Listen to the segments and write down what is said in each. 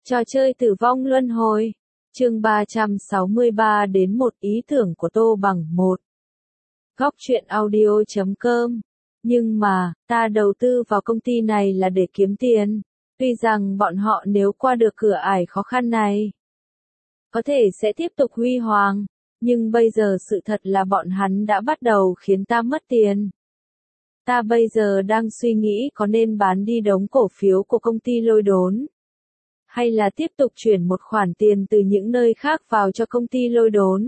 Trò chơi tử vong luân hồi. Chương 363 đến một ý tưởng của Tô Bằng 1. Góc truyện audio.com. Nhưng mà, ta đầu tư vào công ty này là để kiếm tiền. Tuy rằng bọn họ nếu qua được cửa ải khó khăn này, có thể sẽ tiếp tục huy hoàng. Nhưng bây giờ sự thật là bọn hắn đã bắt đầu khiến ta mất tiền. Ta bây giờ đang suy nghĩ có nên bán đi đống cổ phiếu của công ty Lôi Đốn, hay là tiếp tục chuyển một khoản tiền từ những nơi khác vào cho công ty Lôi Đốn.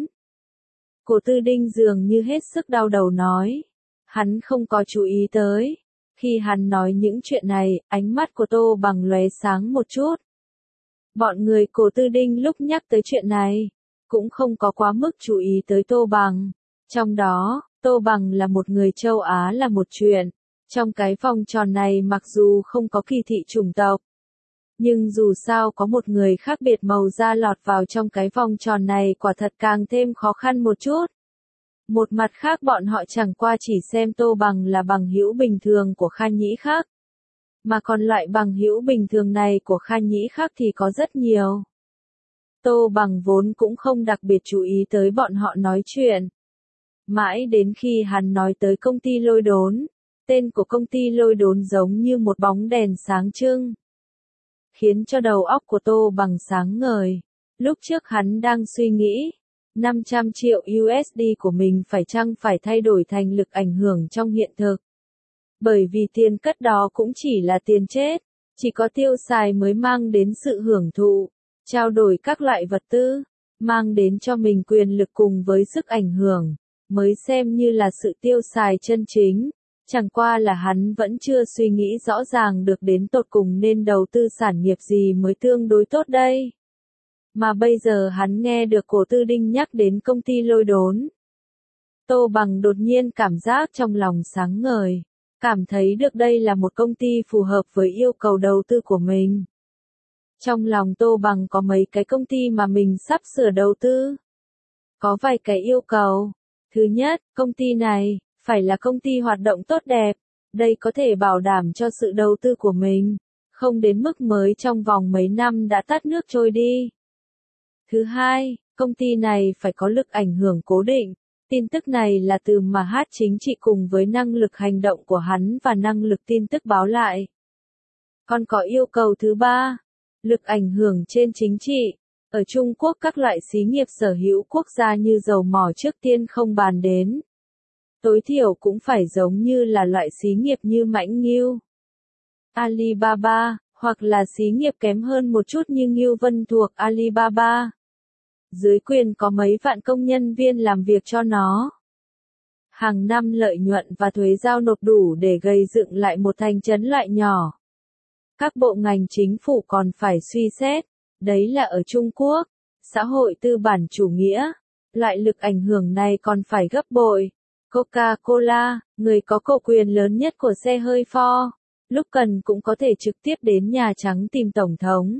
Cổ Tư Đinh dường như hết sức đau đầu nói. Hắn không có chú ý tới. Khi hắn nói những chuyện này, ánh mắt của Tô Bằng lóe sáng một chút. Bọn người Cổ Tư Đinh lúc nhắc tới chuyện này, cũng không có quá mức chú ý tới Tô Bằng. Trong đó, Tô Bằng là một người châu Á là một chuyện. Trong cái vòng tròn này mặc dù không có kỳ thị chủng tộc, nhưng dù sao có một người khác biệt màu da lọt vào trong cái vòng tròn này quả thật càng thêm khó khăn một chút. Một mặt khác bọn họ chẳng qua chỉ xem Tô Bằng là bằng hữu bình thường của Kha Nhĩ Khắc. Mà còn loại bằng hữu bình thường này của Kha Nhĩ Khắc thì có rất nhiều. Tô Bằng vốn cũng không đặc biệt chú ý tới bọn họ nói chuyện. Mãi đến khi hắn nói tới công ty Lôi Đốn, tên của công ty Lôi Đốn giống như một bóng đèn sáng trưng, khiến cho đầu óc của Tô Bằng sáng ngời. Lúc trước hắn đang suy nghĩ, 500 triệu USD của mình phải chăng phải thay đổi thành lực ảnh hưởng trong hiện thực. Bởi vì tiền cất đó cũng chỉ là tiền chết, chỉ có tiêu xài mới mang đến sự hưởng thụ, trao đổi các loại vật tư, mang đến cho mình quyền lực cùng với sức ảnh hưởng, mới xem như là sự tiêu xài chân chính. Chẳng qua là hắn vẫn chưa suy nghĩ rõ ràng được đến tột cùng nên đầu tư sản nghiệp gì mới tương đối tốt đây. Mà bây giờ hắn nghe được Cổ Tư Đinh nhắc đến công ty Lôi Đốn. Tô Bằng đột nhiên cảm giác trong lòng sáng ngời, cảm thấy được đây là một công ty phù hợp với yêu cầu đầu tư của mình. Trong lòng Tô Bằng có mấy cái công ty mà mình sắp sửa đầu tư. Có vài cái yêu cầu. Thứ nhất, công ty này phải là công ty hoạt động tốt đẹp, đây có thể bảo đảm cho sự đầu tư của mình, không đến mức mới trong vòng mấy năm đã tắt nước trôi đi. Thứ hai, công ty này phải có lực ảnh hưởng cố định, tin tức này là từ mà hát chính trị cùng với năng lực hành động của hắn và năng lực tin tức báo lại. Còn có yêu cầu thứ ba, lực ảnh hưởng trên chính trị. Ở Trung Quốc các loại xí nghiệp sở hữu quốc gia như dầu mỏ trước tiên không bàn đến. Tối thiểu cũng phải giống như là loại xí nghiệp như Mãnh Ngưu, Alibaba, hoặc là xí nghiệp kém hơn một chút như Ngưu Vân thuộc Alibaba. Dưới quyền có mấy vạn công nhân viên làm việc cho nó. Hàng năm lợi nhuận và thuế giao nộp đủ để gây dựng lại một thành trấn loại nhỏ. Các bộ ngành chính phủ còn phải suy xét, đấy là ở Trung Quốc, xã hội tư bản chủ nghĩa, loại lực ảnh hưởng này còn phải gấp bội. Coca-Cola, người có cổ quyền lớn nhất của xe hơi Ford, lúc cần cũng có thể trực tiếp đến Nhà Trắng tìm Tổng thống.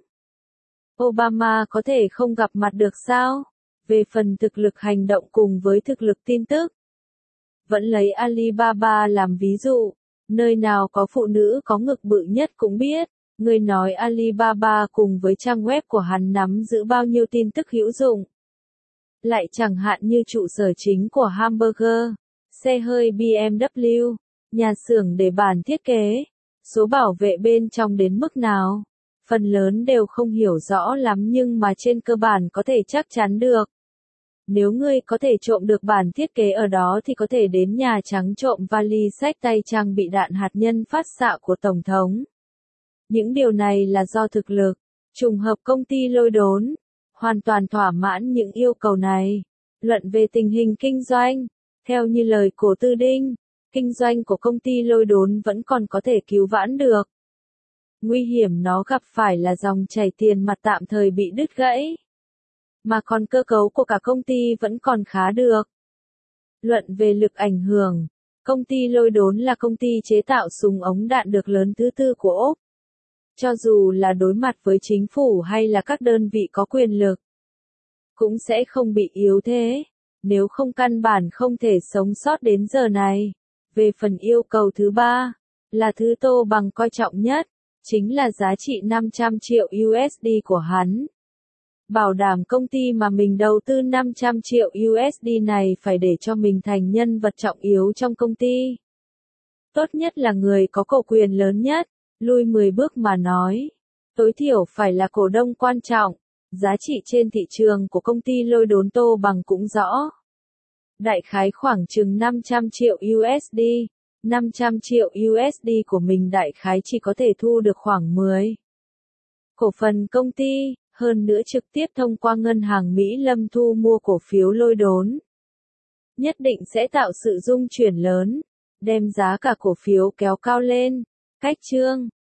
Obama có thể không gặp mặt được sao? Về phần thực lực hành động cùng với thực lực tin tức, vẫn lấy Alibaba làm ví dụ, nơi nào có phụ nữ có ngực bự nhất cũng biết, người nói Alibaba cùng với trang web của hắn nắm giữ bao nhiêu tin tức hữu dụng. Lại chẳng hạn như trụ sở chính của hamburger, xe hơi BMW, nhà xưởng để bản thiết kế, số bảo vệ bên trong đến mức nào, phần lớn đều không hiểu rõ lắm nhưng mà trên cơ bản có thể chắc chắn được. Nếu ngươi có thể trộm được bản thiết kế ở đó thì có thể đến Nhà Trắng trộm vali xách tay trang bị đạn hạt nhân phát xạ của Tổng thống. Những điều này là do thực lực, trùng hợp công ty Lôi Đốn, hoàn toàn thỏa mãn những yêu cầu này. Luận về tình hình kinh doanh, theo như lời Cổ Tư Đinh, kinh doanh của công ty Lôi Đốn vẫn còn có thể cứu vãn được. Nguy hiểm nó gặp phải là dòng chảy tiền mặt tạm thời bị đứt gãy. Mà còn cơ cấu của cả công ty vẫn còn khá được. Luận về lực ảnh hưởng, công ty Lôi Đốn là công ty chế tạo súng ống đạn được lớn thứ tư của Úc. Cho dù là đối mặt với chính phủ hay là các đơn vị có quyền lực, cũng sẽ không bị yếu thế, nếu không căn bản không thể sống sót đến giờ này. Về phần yêu cầu thứ ba, là thứ Tô Bằng coi trọng nhất, chính là giá trị 500 triệu USD của hắn. Bảo đảm công ty mà mình đầu tư 500 triệu USD này phải để cho mình thành nhân vật trọng yếu trong công ty. Tốt nhất là người có cổ quyền lớn nhất, lui 10 bước mà nói. Tối thiểu phải là cổ đông quan trọng, giá trị trên thị trường của công ty Lôi Đốn Tô Bằng cũng rõ. Đại khái khoảng chừng 500 triệu USD, 500 triệu USD của mình đại khái chỉ có thể thu được khoảng 10 cổ phần công ty, hơn nữa trực tiếp thông qua ngân hàng Mỹ Lâm thu mua cổ phiếu Lôi Đốn. Nhất định sẽ tạo sự rung chuyển lớn, đem giá cả cổ phiếu kéo cao lên. Cách chương